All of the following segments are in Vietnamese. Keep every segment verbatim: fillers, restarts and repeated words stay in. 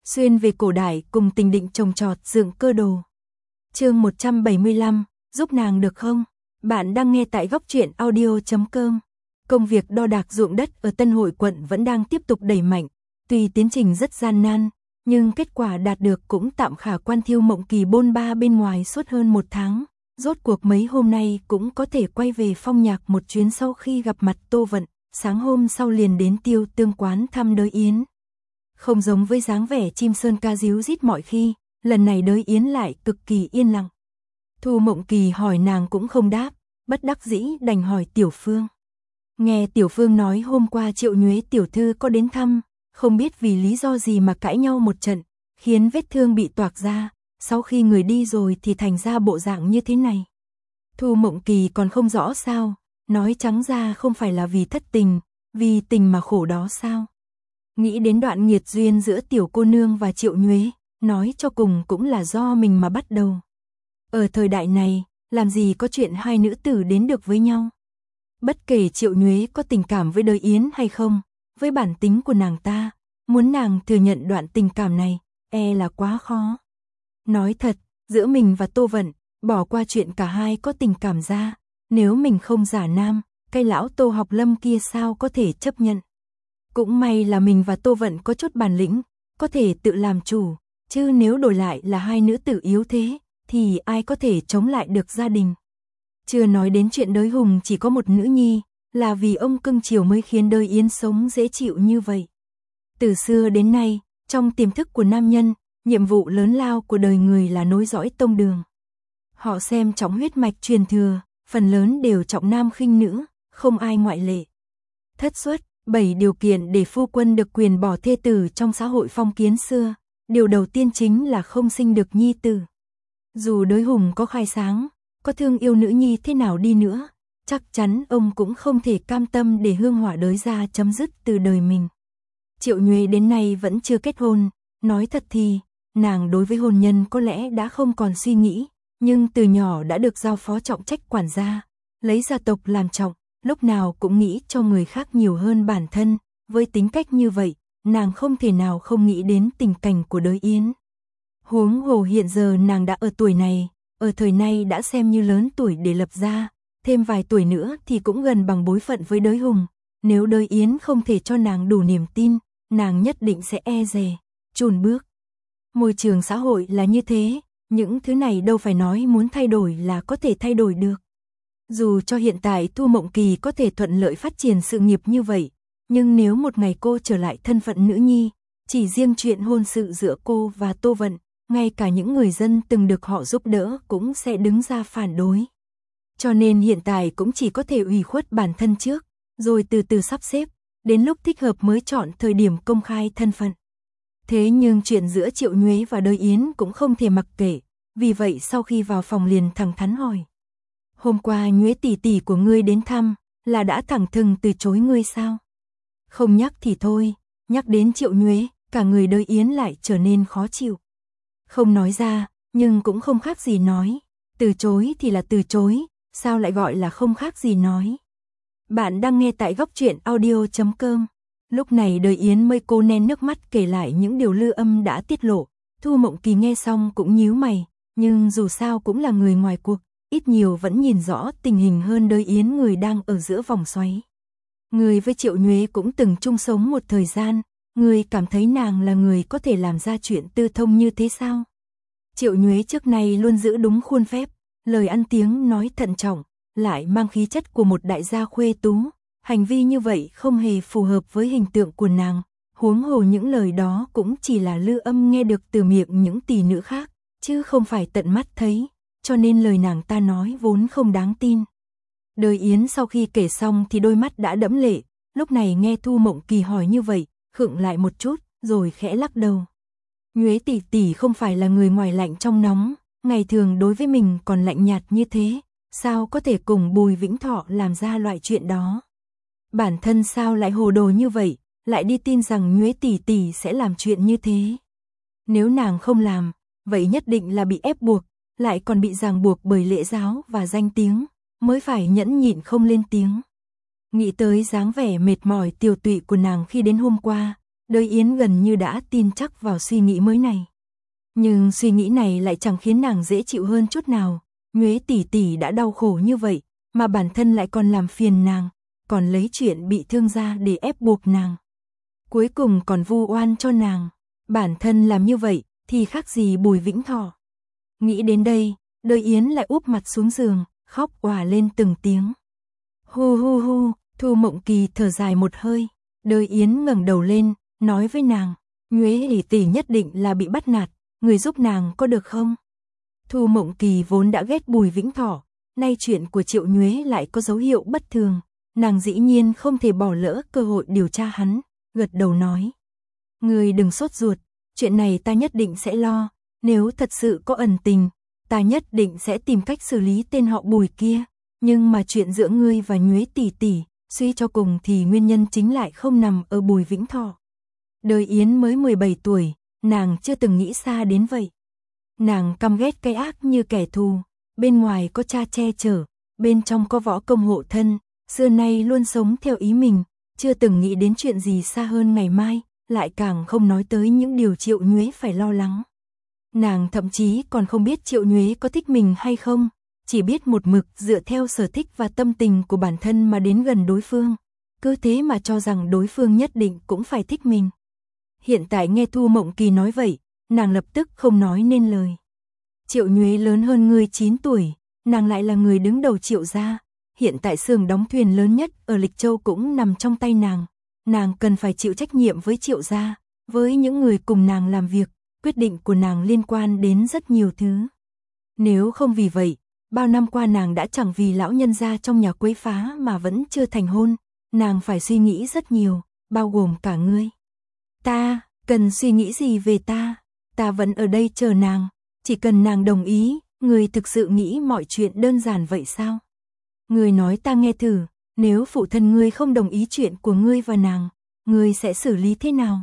xuyên về cổ đại cùng Tình Định trồng trọt dựng cơ đồ. Chương một trăm bảy mươi lăm, giúp nàng được không? Bạn đang nghe tại góc truyện audio chấm com. Công việc đo đạc ruộng đất ở Tân Hội quận vẫn đang tiếp tục đẩy mạnh, tuy tiến trình rất gian nan, nhưng kết quả đạt được cũng tạm khả quan. Thiêu Mộng Kỳ bôn ba bên ngoài suốt hơn một tháng, rốt cuộc mấy hôm nay cũng có thể quay về Phong Nhạc một chuyến. Sau khi gặp mặt Tô Vận, sáng hôm sau liền đến Tiêu Tương quán thăm Đới Yến. Không giống với dáng vẻ chim sơn ca díu rít mọi khi, lần này Đới Yến lại cực kỳ yên lặng. Thu Mộng Kỳ hỏi nàng cũng không đáp, bất đắc dĩ đành hỏi Tiểu Phương. Nghe Tiểu Phương nói hôm qua Triệu Nhuế tiểu thư có đến thăm, không biết vì lý do gì mà cãi nhau một trận, khiến vết thương bị toạc ra, sau khi người đi rồi thì thành ra bộ dạng như thế này. Thu Mộng Kỳ còn không rõ sao, nói trắng ra không phải là vì thất tình, vì tình mà khổ đó sao? Nghĩ đến đoạn nghiệt duyên giữa tiểu cô nương và Triệu Nhuế, nói cho cùng cũng là do mình mà bắt đầu. Ở thời đại này, làm gì có chuyện hai nữ tử đến được với nhau? Bất kể Triệu Nhuế có tình cảm với Đới Yến hay không, với bản tính của nàng ta, muốn nàng thừa nhận đoạn tình cảm này, e là quá khó. Nói thật, giữa mình và Tô Vận, bỏ qua chuyện cả hai có tình cảm ra, nếu mình không giả nam, cái lão Tô Học Lâm kia sao có thể chấp nhận. Cũng may là mình và Tô Vận có chút bản lĩnh, có thể tự làm chủ, chứ nếu đổi lại là hai nữ tử yếu thế, thì ai có thể chống lại được gia đình. Chưa nói đến chuyện Đới Hùng chỉ có một nữ nhi, là vì ông cưng chiều mới khiến Đới Yến sống dễ chịu như vậy. Từ xưa đến nay, trong tiềm thức của nam nhân, nhiệm vụ lớn lao của đời người là nối dõi tông đường. Họ xem trọng huyết mạch truyền thừa, phần lớn đều trọng nam khinh nữ, không ai ngoại lệ. Thất xuất, bảy điều kiện để phu quân được quyền bỏ thê tử trong xã hội phong kiến xưa, điều đầu tiên chính là không sinh được nhi tử. Dù Đới Hùng có khai sáng, có thương yêu nữ nhi thế nào đi nữa, chắc chắn ông cũng không thể cam tâm để hương hỏa Đới gia chấm dứt từ đời mình. Triệu Nhuế đến nay vẫn chưa kết hôn, nói thật thì, nàng đối với hôn nhân có lẽ đã không còn suy nghĩ, nhưng từ nhỏ đã được giao phó trọng trách quản gia, lấy gia tộc làm trọng, lúc nào cũng nghĩ cho người khác nhiều hơn bản thân, với tính cách như vậy, nàng không thể nào không nghĩ đến tình cảnh của Đới Yến. Huống hồ hiện giờ nàng đã ở tuổi này, ở thời nay đã xem như lớn tuổi để lập gia, thêm vài tuổi nữa thì cũng gần bằng bối phận với Đới Hùng, nếu Đới Yến không thể cho nàng đủ niềm tin, nàng nhất định sẽ e dè, chùn bước. Môi trường xã hội là như thế, những thứ này đâu phải nói muốn thay đổi là có thể thay đổi được. Dù cho hiện tại Thu Mộng Kỳ có thể thuận lợi phát triển sự nghiệp như vậy, nhưng nếu một ngày cô trở lại thân phận nữ nhi, chỉ riêng chuyện hôn sự giữa cô và Tô Vận, ngay cả những người dân từng được họ giúp đỡ cũng sẽ đứng ra phản đối. Cho nên hiện tại cũng chỉ có thể ủy khuất bản thân trước, rồi từ từ sắp xếp, đến lúc thích hợp mới chọn thời điểm công khai thân phận. Thế nhưng chuyện giữa Triệu Nhuế và Đới Yến cũng không thể mặc kệ, vì vậy sau khi vào phòng liền thẳng thắn hỏi. Hôm qua Nhuế tỷ tỷ của ngươi đến thăm, là đã thẳng thừng từ chối ngươi sao? Không nhắc thì thôi, nhắc đến Triệu Nhuế, cả người Đới Yến lại trở nên khó chịu. Không nói ra, nhưng cũng không khác gì nói. Từ chối thì là từ chối, sao lại gọi là không khác gì nói. Bạn đang nghe tại góc truyện audio chấm com. Lúc này Đới Yến mới cố nén nước mắt kể lại những điều Lư Âm đã tiết lộ. Thu Mộng Kỳ nghe xong cũng nhíu mày, nhưng dù sao cũng là người ngoài cuộc, ít nhiều vẫn nhìn rõ tình hình hơn Đới Yến người đang ở giữa vòng xoáy. Người với Triệu Nhuế cũng từng chung sống một thời gian, người cảm thấy nàng là người có thể làm ra chuyện tư thông như thế sao? Triệu Nhuế trước nay luôn giữ đúng khuôn phép, lời ăn tiếng nói thận trọng, lại mang khí chất của một đại gia khuê tú, hành vi như vậy không hề phù hợp với hình tượng của nàng, huống hồ những lời đó cũng chỉ là Lư Âm nghe được từ miệng những tỷ nữ khác, chứ không phải tận mắt thấy, cho nên lời nàng ta nói vốn không đáng tin. Đới Yến sau khi kể xong thì đôi mắt đã đẫm lệ, lúc này nghe Thu Mộng Kỳ hỏi như vậy, khựng lại một chút, rồi khẽ lắc đầu. Nhuế tỷ tỷ không phải là người ngoài lạnh trong nóng, ngày thường đối với mình còn lạnh nhạt như thế, sao có thể cùng Bùi Vĩnh Thọ làm ra loại chuyện đó. Bản thân sao lại hồ đồ như vậy, lại đi tin rằng Nhuế tỷ tỷ sẽ làm chuyện như thế. Nếu nàng không làm, vậy nhất định là bị ép buộc, lại còn bị ràng buộc bởi lễ giáo và danh tiếng, mới phải nhẫn nhịn không lên tiếng. Nghĩ tới dáng vẻ mệt mỏi tiều tụy của nàng khi đến hôm qua, Đới Yến gần như đã tin chắc vào suy nghĩ mới này. Nhưng suy nghĩ này lại chẳng khiến nàng dễ chịu hơn chút nào. Nhuế tỷ tỷ đã đau khổ như vậy, mà bản thân lại còn làm phiền nàng, còn lấy chuyện bị thương ra để ép buộc nàng. Cuối cùng còn vu oan cho nàng. Bản thân làm như vậy thì khác gì Bùi Vĩnh Thọ. Nghĩ đến đây, Đới Yến lại úp mặt xuống giường, khóc òa lên từng tiếng. Hu hu hu, Thu Mộng Kỳ thở dài một hơi. Đới Yến ngẩng đầu lên, nói với nàng, Nhuế tỷ tỷ nhất định là bị bắt nạt, người giúp nàng có được không? Thu Mộng Kỳ vốn đã ghét Bùi Vĩnh Thọ, nay chuyện của Triệu Nhuế lại có dấu hiệu bất thường, nàng dĩ nhiên không thể bỏ lỡ cơ hội điều tra hắn, gật đầu nói. Người đừng sốt ruột, chuyện này ta nhất định sẽ lo, nếu thật sự có ẩn tình, ta nhất định sẽ tìm cách xử lý tên họ Bùi kia, nhưng mà chuyện giữa ngươi và Nhuế tỷ tỷ, suy cho cùng thì nguyên nhân chính lại không nằm ở Bùi Vĩnh Thọ. Đới Yến mới mười bảy tuổi, nàng chưa từng nghĩ xa đến vậy. Nàng căm ghét cái ác như kẻ thù, bên ngoài có cha che chở, bên trong có võ công hộ thân, xưa nay luôn sống theo ý mình, chưa từng nghĩ đến chuyện gì xa hơn ngày mai, lại càng không nói tới những điều Triệu Nhuế phải lo lắng. Nàng thậm chí còn không biết Triệu Nhuế có thích mình hay không, chỉ biết một mực dựa theo sở thích và tâm tình của bản thân mà đến gần đối phương, cứ thế mà cho rằng đối phương nhất định cũng phải thích mình. Hiện tại nghe Thu Mộng Kỳ nói vậy, nàng lập tức không nói nên lời. Triệu Nhuế lớn hơn ngươi chín tuổi, nàng lại là người đứng đầu Triệu gia, hiện tại xưởng đóng thuyền lớn nhất ở Lịch Châu cũng nằm trong tay nàng, nàng cần phải chịu trách nhiệm với Triệu gia, với những người cùng nàng làm việc, quyết định của nàng liên quan đến rất nhiều thứ. Nếu không vì vậy, bao năm qua nàng đã chẳng vì lão nhân gia trong nhà quấy phá mà vẫn chưa thành hôn, nàng phải suy nghĩ rất nhiều, bao gồm cả ngươi. Ta, cần suy nghĩ gì về ta? Ta vẫn ở đây chờ nàng, chỉ cần nàng đồng ý, ngươi thực sự nghĩ mọi chuyện đơn giản vậy sao? Ngươi nói ta nghe thử, nếu phụ thân ngươi không đồng ý chuyện của ngươi và nàng, ngươi sẽ xử lý thế nào?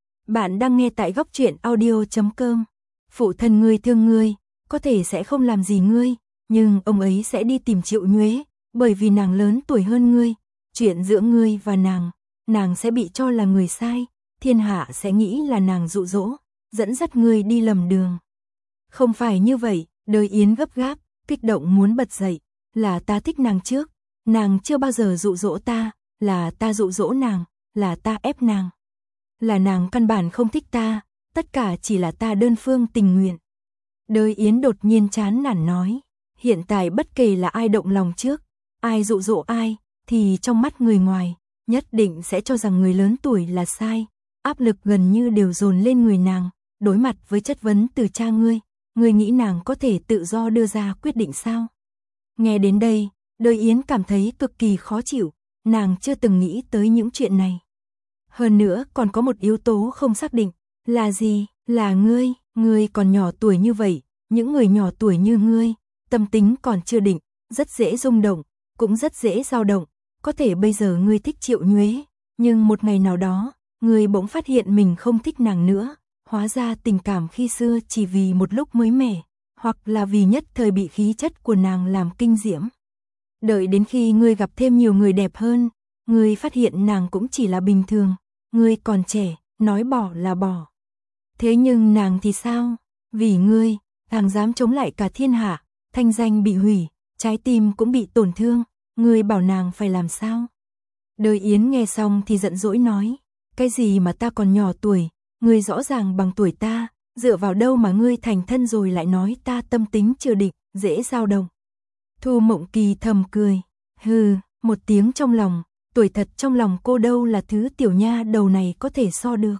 Bạn đang nghe tại góc truyện audio chấm com. Phụ thân ngươi thương ngươi, có thể sẽ không làm gì ngươi, nhưng ông ấy sẽ đi tìm Triệu Nhuế, bởi vì nàng lớn tuổi hơn ngươi, chuyện giữa ngươi và nàng, nàng sẽ bị cho là người sai, thiên hạ sẽ nghĩ là nàng dụ dỗ, dẫn dắt ngươi đi lầm đường. Không phải như vậy, Đới Yến gấp gáp, kích động muốn bật dậy, là ta thích nàng trước, nàng chưa bao giờ dụ dỗ ta, là ta dụ dỗ nàng, là ta ép nàng. Là nàng căn bản không thích ta, tất cả chỉ là ta đơn phương tình nguyện. Đới Yến đột nhiên chán nản nói, hiện tại bất kể là ai động lòng trước, ai dụ dỗ ai, thì trong mắt người ngoài, nhất định sẽ cho rằng người lớn tuổi là sai, áp lực gần như đều dồn lên người nàng, đối mặt với chất vấn từ cha ngươi, ngươi nghĩ nàng có thể tự do đưa ra quyết định sao? Nghe đến đây, Đới Yến cảm thấy cực kỳ khó chịu, nàng chưa từng nghĩ tới những chuyện này. Hơn nữa còn có một yếu tố không xác định, là gì? Là ngươi, ngươi còn nhỏ tuổi như vậy, những người nhỏ tuổi như ngươi, tâm tính còn chưa định, rất dễ rung động, cũng rất dễ dao động, có thể bây giờ ngươi thích Triệu Nhuế, nhưng một ngày nào đó, ngươi bỗng phát hiện mình không thích nàng nữa, hóa ra tình cảm khi xưa chỉ vì một lúc mới mẻ, hoặc là vì nhất thời bị khí chất của nàng làm kinh diễm. Đợi đến khi ngươi gặp thêm nhiều người đẹp hơn, ngươi phát hiện nàng cũng chỉ là bình thường, ngươi còn trẻ, nói bỏ là bỏ. Thế nhưng nàng thì sao? Vì ngươi, nàng dám chống lại cả thiên hạ, thanh danh bị hủy, trái tim cũng bị tổn thương, ngươi bảo nàng phải làm sao? Đới Yến nghe xong thì giận dỗi nói, cái gì mà ta còn nhỏ tuổi, ngươi rõ ràng bằng tuổi ta, dựa vào đâu mà ngươi thành thân rồi lại nói ta tâm tính chưa định, dễ dao động. Thu Mộng Kỳ thầm cười, hừ, một tiếng trong lòng, tuổi thật trong lòng cô đâu là thứ tiểu nha đầu này có thể so được.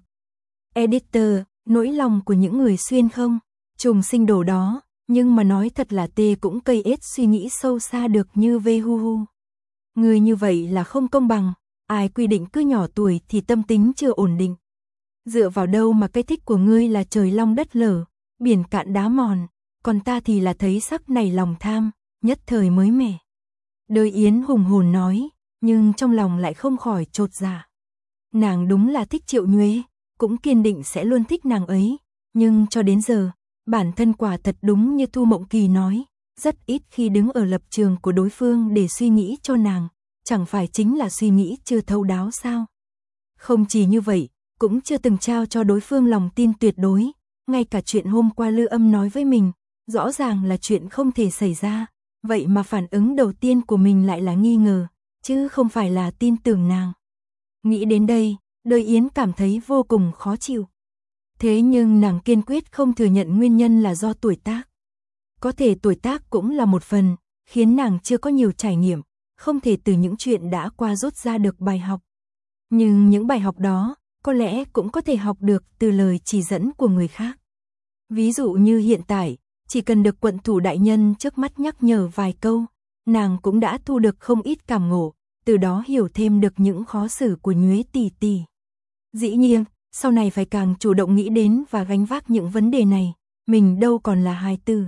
Editor, nỗi lòng của những người xuyên không, trùng sinh đồ đó, nhưng mà nói thật là tê cũng cây ết suy nghĩ sâu xa được như vê hu hu. Người như vậy là không công bằng, ai quy định cứ nhỏ tuổi thì tâm tính chưa ổn định. Dựa vào đâu mà cái thích của ngươi là trời long đất lở, biển cạn đá mòn, còn ta thì là thấy sắc này lòng tham, nhất thời mới mẻ. Đới Yến hùng hồn nói, nhưng trong lòng lại không khỏi chột dạ. Nàng đúng là thích Triệu Nhuế, cũng kiên định sẽ luôn thích nàng ấy, nhưng cho đến giờ, bản thân quả thật đúng như Thu Mộng Kỳ nói, rất ít khi đứng ở lập trường của đối phương để suy nghĩ cho nàng, chẳng phải chính là suy nghĩ chưa thấu đáo sao? Không chỉ như vậy, cũng chưa từng trao cho đối phương lòng tin tuyệt đối, ngay cả chuyện hôm qua Lư Âm nói với mình, rõ ràng là chuyện không thể xảy ra, vậy mà phản ứng đầu tiên của mình lại là nghi ngờ, chứ không phải là tin tưởng nàng. Nghĩ đến đây, Đới Yến cảm thấy vô cùng khó chịu. Thế nhưng nàng kiên quyết không thừa nhận nguyên nhân là do tuổi tác. Có thể tuổi tác cũng là một phần, khiến nàng chưa có nhiều trải nghiệm, không thể từ những chuyện đã qua rút ra được bài học. Nhưng những bài học đó, có lẽ cũng có thể học được từ lời chỉ dẫn của người khác. Ví dụ như hiện tại, chỉ cần được quận thủ đại nhân trước mắt nhắc nhở vài câu, nàng cũng đã thu được không ít cảm ngộ, từ đó hiểu thêm được những khó xử của Nhuế tỷ tỷ. Dĩ nhiên, sau này phải càng chủ động nghĩ đến và gánh vác những vấn đề này, mình đâu còn là hài tử.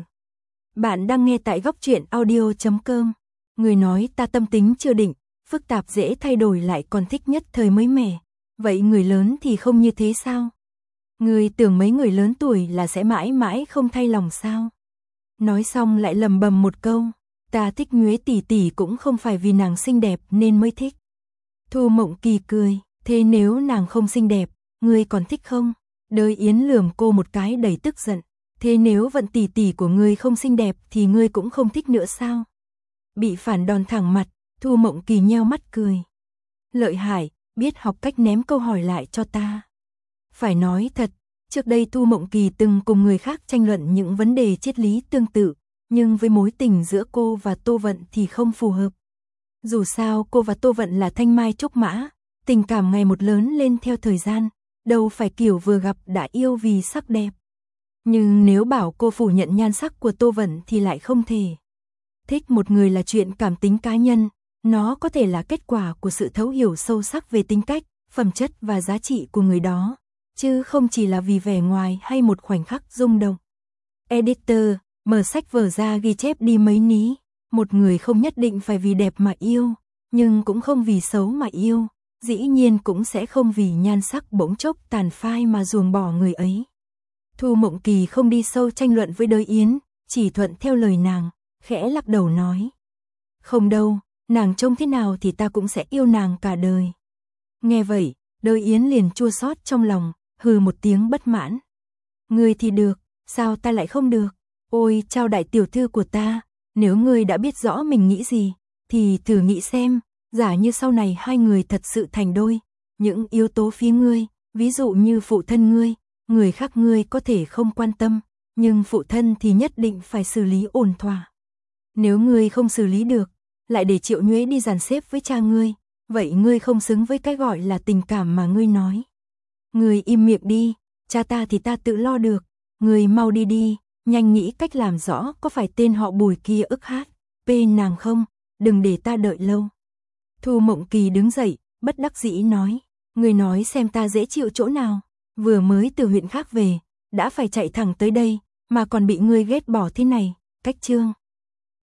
Bạn đang nghe tại góc truyện audio chấm com. Người nói ta tâm tính chưa định, phức tạp dễ thay đổi lại còn thích nhất thời mới mẻ. Vậy người lớn thì không như thế sao? Người tưởng mấy người lớn tuổi là sẽ mãi mãi không thay lòng sao? Nói xong lại lầm bầm một câu, ta thích Nhuế tỷ tỷ cũng không phải vì nàng xinh đẹp nên mới thích. Thu Mộng Kỳ cười, thế nếu nàng không xinh đẹp, ngươi còn thích không? Đới Yến lườm cô một cái đầy tức giận, thế nếu Vận tỷ tỷ của ngươi không xinh đẹp thì ngươi cũng không thích nữa sao? Bị phản đòn thẳng mặt, Thu Mộng Kỳ nheo mắt cười. Lợi hại, biết học cách ném câu hỏi lại cho ta. Phải nói thật, trước đây Thu Mộng Kỳ từng cùng người khác tranh luận những vấn đề triết lý tương tự, nhưng với mối tình giữa cô và Tô Vận thì không phù hợp. Dù sao cô và Tô Vận là thanh mai trúc mã, tình cảm ngày một lớn lên theo thời gian, đâu phải kiểu vừa gặp đã yêu vì sắc đẹp. Nhưng nếu bảo cô phủ nhận nhan sắc của Tô Vận thì lại không thể. Thích một người là chuyện cảm tính cá nhân, nó có thể là kết quả của sự thấu hiểu sâu sắc về tính cách, phẩm chất và giá trị của người đó, chứ không chỉ là vì vẻ ngoài hay một khoảnh khắc rung động. Editor, mở sách vở ra ghi chép đi mấy ní, một người không nhất định phải vì đẹp mà yêu, nhưng cũng không vì xấu mà yêu, dĩ nhiên cũng sẽ không vì nhan sắc bỗng chốc tàn phai mà ruồng bỏ người ấy. Thu Mộng Kỳ không đi sâu tranh luận với Đới Yến, chỉ thuận theo lời nàng, khẽ lắc đầu nói. Không đâu, nàng trông thế nào thì ta cũng sẽ yêu nàng cả đời. Nghe vậy, Đới Yến liền chua xót trong lòng, hừ một tiếng bất mãn. Ngươi thì được, sao ta lại không được? Ôi Trao đại tiểu thư của ta, nếu ngươi đã biết rõ mình nghĩ gì, thì thử nghĩ xem, giả như sau này hai người thật sự thành đôi, những yếu tố phía ngươi, ví dụ như phụ thân ngươi, người khác ngươi có thể không quan tâm, nhưng phụ thân thì nhất định phải xử lý ổn thỏa. Nếu ngươi không xử lý được, lại để Triệu Nhuế đi dàn xếp với cha ngươi, vậy ngươi không xứng với cái gọi là tình cảm mà ngươi nói. Ngươi im miệng đi, cha ta thì ta tự lo được, ngươi mau đi đi, nhanh nghĩ cách làm rõ có phải tên họ Bùi kia ức hát, pê nàng không, đừng để ta đợi lâu. Thu Mộng Kỳ đứng dậy, bất đắc dĩ nói, ngươi nói xem ta dễ chịu chỗ nào, vừa mới từ huyện khác về, đã phải chạy thẳng tới đây, mà còn bị ngươi ghét bỏ thế này, cách chương.